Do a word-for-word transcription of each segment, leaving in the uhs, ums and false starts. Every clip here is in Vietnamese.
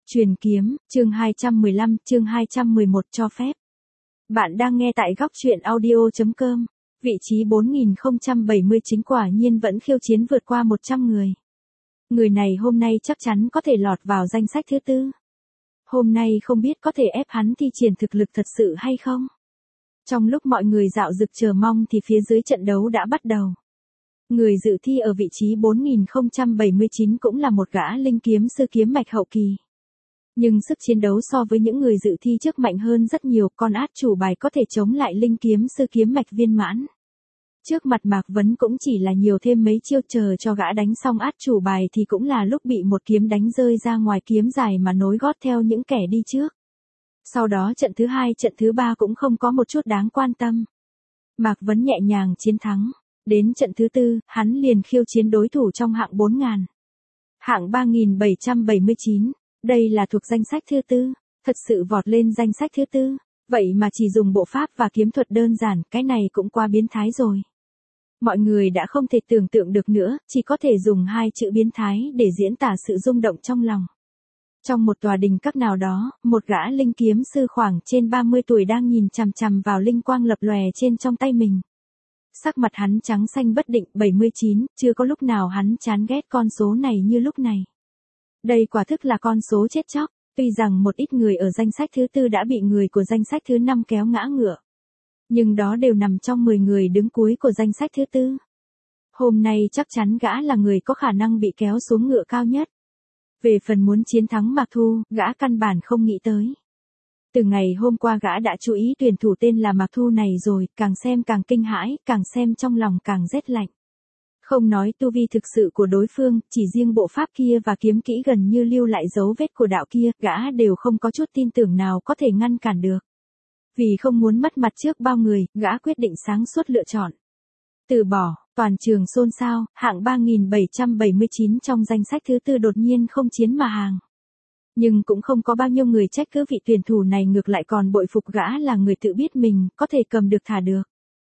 Truyền kiếm, chương hai trăm mười lăm, chương hai trăm mười một cho phép. Bạn đang nghe tại góc truyện audio.com. Vị trí bốn nghìn không trăm bảy mươi chín quả nhiên vẫn khiêu chiến vượt qua một trăm người. Người này hôm nay chắc chắn có thể lọt vào danh sách thứ tư. Hôm nay không biết có thể ép hắn thi triển thực lực thật sự hay không. Trong lúc mọi người dạo dực chờ mong thì phía dưới trận đấu đã bắt đầu. Người dự thi ở vị trí bốn nghìn không trăm bảy mươi chín cũng là một gã linh kiếm sư kiếm mạch hậu kỳ. Nhưng sức chiến đấu so với những người dự thi trước mạnh hơn rất nhiều, con át chủ bài có thể chống lại linh kiếm sư kiếm mạch viên mãn. Trước mặt Mạc Vấn cũng chỉ là nhiều thêm mấy chiêu chờ cho gã đánh xong át chủ bài thì cũng là lúc bị một kiếm đánh rơi ra ngoài kiếm dài mà nối gót theo những kẻ đi trước. Sau đó trận thứ hai trận thứ ba cũng không có một chút đáng quan tâm. Mạc Vấn nhẹ nhàng chiến thắng. Đến trận thứ tư, hắn liền khiêu chiến đối thủ trong hạng bốn nghìn. Hạng ba nghìn bảy trăm bảy mươi chín, đây là thuộc danh sách thứ tư, thật sự vọt lên danh sách thứ tư, vậy mà chỉ dùng bộ pháp và kiếm thuật đơn giản, cái này cũng quá biến thái rồi. Mọi người đã không thể tưởng tượng được nữa, chỉ có thể dùng hai chữ biến thái để diễn tả sự rung động trong lòng. Trong một tòa đình các nào đó, một gã linh kiếm sư khoảng trên ba mươi tuổi đang nhìn chằm chằm vào linh quang lập lòe trên trong tay mình. Sắc mặt hắn trắng xanh bất định, bảy mươi chín, chưa có lúc nào hắn chán ghét con số này như lúc này. Đây quả thức là con số chết chóc, tuy rằng một ít người ở danh sách thứ tư đã bị người của danh sách thứ năm kéo ngã ngựa. Nhưng đó đều nằm trong mười người đứng cuối của danh sách thứ tư. Hôm nay chắc chắn gã là người có khả năng bị kéo xuống ngựa cao nhất. Về phần muốn chiến thắng Mạc Thu, gã căn bản không nghĩ tới. Từ ngày hôm qua gã đã chú ý tuyển thủ tên là Mạc Thu này rồi, càng xem càng kinh hãi, càng xem trong lòng càng rét lạnh. Không nói tu vi thực sự của đối phương, chỉ riêng bộ pháp kia và kiếm kỹ gần như lưu lại dấu vết của đạo kia, gã đều không có chút tin tưởng nào có thể ngăn cản được. Vì không muốn mất mặt trước bao người, gã quyết định sáng suốt lựa chọn. Từ bỏ, toàn trường xôn xao, hạng ba nghìn bảy trăm bảy mươi chín trong danh sách thứ tư đột nhiên không chiến mà hàng. Nhưng cũng không có bao nhiêu người trách cứ vị tuyển thủ này, ngược lại còn bội phục gã là người tự biết mình có thể cầm được thả được.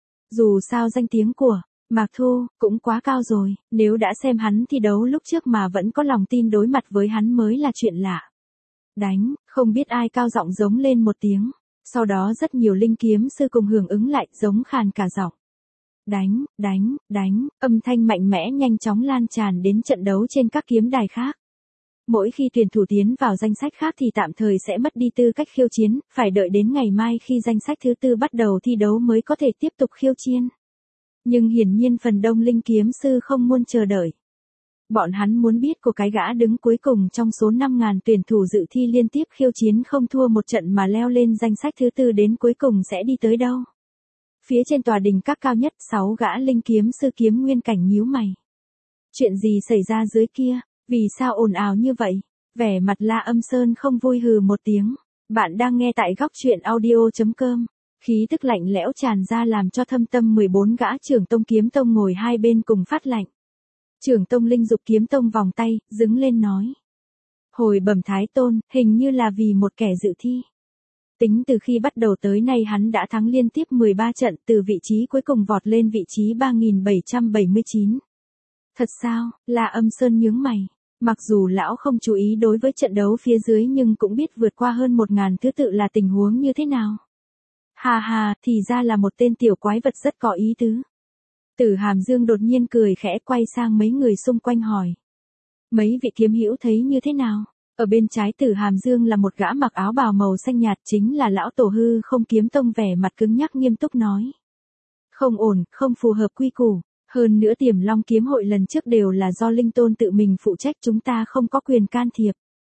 Dù sao danh tiếng của Mạc Thu cũng quá cao rồi, nếu đã xem hắn thi đấu lúc trước mà vẫn có lòng tin đối mặt với hắn mới là chuyện lạ. Đánh, không biết ai cao giọng giống lên một tiếng, sau đó rất nhiều linh kiếm sư cùng hưởng ứng lại, giống khàn cả giọng. Đánh, đánh, đánh, âm thanh mạnh mẽ nhanh chóng lan tràn đến trận đấu trên các kiếm đài khác. Mỗi khi tuyển thủ tiến vào danh sách khác thì tạm thời sẽ mất đi tư cách khiêu chiến, phải đợi đến ngày mai khi danh sách thứ tư bắt đầu thi đấu mới có thể tiếp tục khiêu chiến. Nhưng hiển nhiên phần đông linh kiếm sư không muốn chờ đợi. Bọn hắn muốn biết của cái gã đứng cuối cùng trong số năm nghìn tuyển thủ dự thi liên tiếp khiêu chiến không thua một trận mà leo lên danh sách thứ tư đến cuối cùng sẽ đi tới đâu. Phía trên tòa đình các cao nhất, sáu gã linh kiếm sư kiếm nguyên cảnh nhíu mày. Chuyện gì xảy ra dưới kia? Vì sao ồn ào như vậy? Vẻ mặt La Âm Sơn không vui hừ một tiếng. Bạn đang nghe tại góc truyện audio.com. Khí tức lạnh lẽo tràn ra làm cho thâm tâm mười bốn gã trưởng tông kiếm tông ngồi hai bên cùng phát lạnh. Trưởng tông Linh Dục kiếm tông vòng tay, đứng lên nói. Hồi bẩm Thái Tôn, hình như là vì một kẻ dự thi. Tính từ khi bắt đầu tới nay hắn đã thắng liên tiếp mười ba trận, từ vị trí cuối cùng vọt lên vị trí ba nghìn bảy trăm bảy mươi chín. Thật sao? La Âm Sơn nhướng mày. Mặc dù lão không chú ý đối với trận đấu phía dưới nhưng cũng biết vượt qua hơn một ngàn thứ tự là tình huống như thế nào. Hà hà, thì ra là một tên tiểu quái vật rất có ý tứ. Tử Hàm Dương đột nhiên cười khẽ quay sang mấy người xung quanh hỏi. Mấy vị kiếm hữu thấy như thế nào? Ở bên trái Tử Hàm Dương là một gã mặc áo bào màu xanh nhạt, chính là lão tổ Hư Không kiếm tông, vẻ mặt cứng nhắc nghiêm túc nói. Không ổn, không phù hợp quy củ. Hơn nữa Tiềm Long kiếm hội lần trước đều là do Linh Tôn tự mình phụ trách, chúng ta không có quyền can thiệp.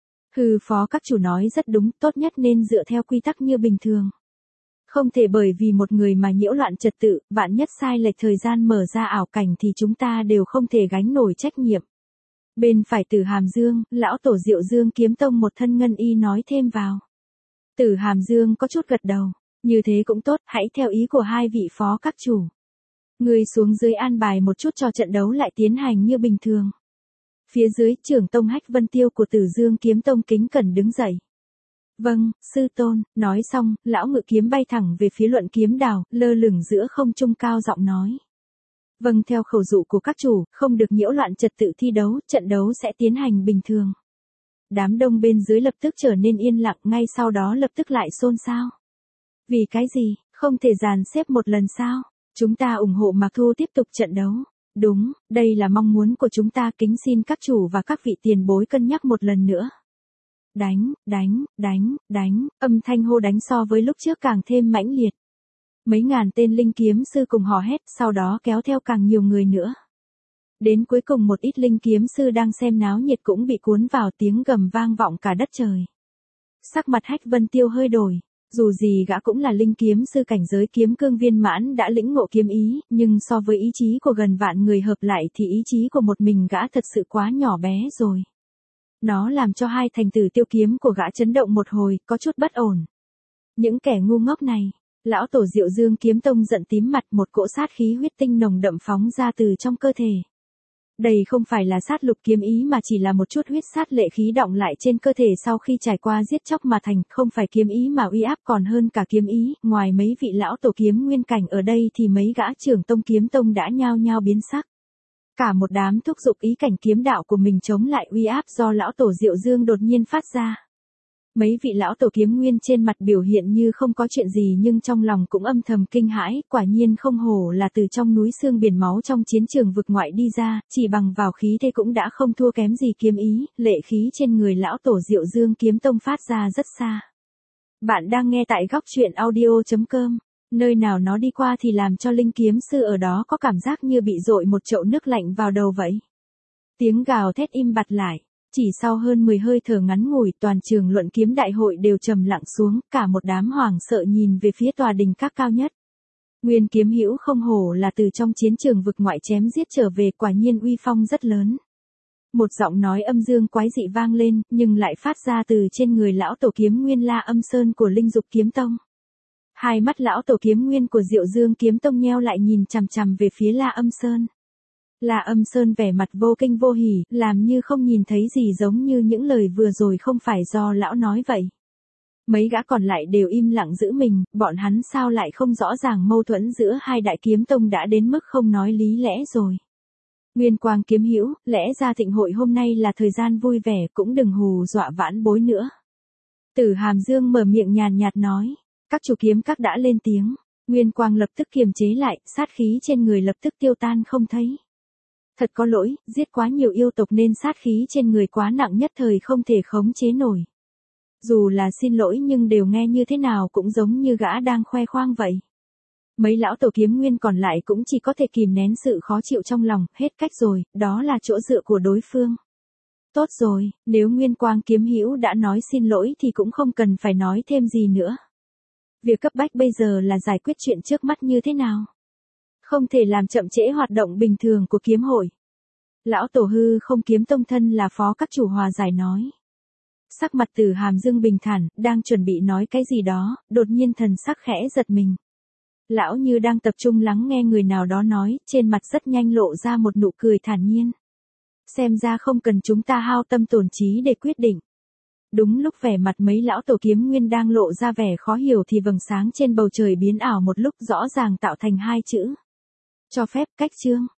Hư phó các chủ nói rất đúng, tốt nhất nên dựa theo quy tắc như bình thường. Không thể bởi vì một người mà nhiễu loạn trật tự, vạn nhất sai lệch thời gian mở ra ảo cảnh thì chúng ta đều không thể gánh nổi trách nhiệm. Bên phải Tử Hàm Dương, lão tổ Diệu Dương kiếm tông một thân ngân y nói thêm vào. Tử Hàm Dương có chút gật đầu, như thế cũng tốt, hãy theo ý của hai vị phó các chủ. Người xuống dưới an bài một chút cho trận đấu lại tiến hành như bình thường. Phía dưới trưởng tông Hách Vân Tiêu của Tử Dương kiếm tông kính cẩn đứng dậy. Vâng, sư tôn, nói xong, lão ngự kiếm bay thẳng về phía luận kiếm đào, lơ lửng giữa không trung cao giọng nói. Vâng, theo khẩu dụ của các chủ, không được nhiễu loạn trật tự thi đấu, trận đấu sẽ tiến hành bình thường. Đám đông bên dưới lập tức trở nên yên lặng, ngay sau đó lập tức lại xôn xao. Vì cái gì, không thể dàn xếp một lần sao? Chúng ta ủng hộ Mạc Thu tiếp tục trận đấu. Đúng, đây là mong muốn của chúng ta, kính xin các chủ và các vị tiền bối cân nhắc một lần nữa. Đánh, đánh, đánh, đánh, âm thanh hô đánh so với lúc trước càng thêm mãnh liệt. Mấy ngàn tên linh kiếm sư cùng hò hét, sau đó kéo theo càng nhiều người nữa. Đến cuối cùng một ít linh kiếm sư đang xem náo nhiệt cũng bị cuốn vào, tiếng gầm vang vọng cả đất trời. Sắc mặt Hách Vân Tiêu hơi đổi. Dù gì gã cũng là linh kiếm sư cảnh giới kiếm cương viên mãn đã lĩnh ngộ kiếm ý, nhưng so với ý chí của gần vạn người hợp lại thì ý chí của một mình gã thật sự quá nhỏ bé rồi. Nó làm cho hai thành tử tiêu kiếm của gã chấn động một hồi, có chút bất ổn. Những kẻ ngu ngốc này, lão tổ Diệu Dương Kiếm Tông giận tím mặt, một cỗ sát khí huyết tinh nồng đậm phóng ra từ trong cơ thể. Đây không phải là sát lục kiếm ý mà chỉ là một chút huyết sát lệ khí đọng lại trên cơ thể sau khi trải qua giết chóc mà thành, không phải kiếm ý mà uy áp còn hơn cả kiếm ý. Ngoài mấy vị lão tổ kiếm nguyên cảnh ở đây thì mấy gã trưởng tông kiếm tông đã nhao nhao biến sắc. Cả một đám thúc giục ý cảnh kiếm đạo của mình chống lại uy áp do lão tổ Diệu Dương đột nhiên phát ra. Mấy vị lão tổ kiếm nguyên trên mặt biểu hiện như không có chuyện gì nhưng trong lòng cũng âm thầm kinh hãi, quả nhiên không hổ là từ trong núi xương biển máu trong chiến trường vực ngoại đi ra, chỉ bằng vào khí thế cũng đã không thua kém gì kiếm ý, lệ khí trên người lão tổ Diệu Dương Kiếm Tông phát ra rất xa. Bạn đang nghe tại góc truyện audio chấm com, nơi nào nó đi qua thì làm cho linh kiếm sư ở đó có cảm giác như bị dội một chậu nước lạnh vào đầu vậy. Tiếng gào thét im bặt lại. Chỉ sau hơn mười hơi thở ngắn ngủi, toàn trường luận kiếm đại hội đều trầm lặng xuống, cả một đám hoảng sợ nhìn về phía tòa đình các cao nhất. Nguyên Kiếm Hữu không hổ là từ trong chiến trường vực ngoại chém giết trở về, quả nhiên uy phong rất lớn. Một giọng nói âm dương quái dị vang lên, nhưng lại phát ra từ trên người lão tổ kiếm nguyên La Âm Sơn của Linh Dục Kiếm Tông. Hai mắt lão tổ kiếm nguyên của Diệu Dương Kiếm Tông nheo lại nhìn chằm chằm về phía La Âm Sơn. La Âm Sơn vẻ mặt vô kinh vô hỉ, làm như không nhìn thấy gì, giống như những lời vừa rồi không phải do lão nói vậy. Mấy gã còn lại đều im lặng giữ mình, bọn hắn sao lại không rõ ràng mâu thuẫn giữa hai đại kiếm tông đã đến mức không nói lý lẽ rồi. Nguyên Quang kiếm hữu, lẽ ra thịnh hội hôm nay là thời gian vui vẻ, cũng đừng hù dọa vãn bối nữa. Tử Hàm Dương mở miệng nhàn nhạt nói, các chủ kiếm các đã lên tiếng, Nguyên Quang lập tức kiềm chế lại, sát khí trên người lập tức tiêu tan không thấy. Thật có lỗi, giết quá nhiều yêu tộc nên sát khí trên người quá nặng, nhất thời không thể khống chế nổi. Dù là xin lỗi nhưng đều nghe như thế nào cũng giống như gã đang khoe khoang vậy. Mấy lão tổ kiếm nguyên còn lại cũng chỉ có thể kìm nén sự khó chịu trong lòng, hết cách rồi, đó là chỗ dựa của đối phương. Tốt rồi, nếu Nguyên Quang kiếm hữu đã nói xin lỗi thì cũng không cần phải nói thêm gì nữa. Việc cấp bách bây giờ là giải quyết chuyện trước mắt như thế nào. Không thể làm chậm trễ hoạt động bình thường của kiếm hội. Lão tổ Hư Không Kiếm Tông thân là phó các chủ hòa giải nói. Sắc mặt Tử Hàm Dương bình thản, đang chuẩn bị nói cái gì đó, đột nhiên thần sắc khẽ giật mình. Lão như đang tập trung lắng nghe người nào đó nói, trên mặt rất nhanh lộ ra một nụ cười thản nhiên. Xem ra không cần chúng ta hao tâm tổn trí để quyết định. Đúng lúc vẻ mặt mấy lão tổ kiếm nguyên đang lộ ra vẻ khó hiểu thì vầng sáng trên bầu trời biến ảo một lúc, rõ ràng tạo thành hai chữ. Cho phép cách chương.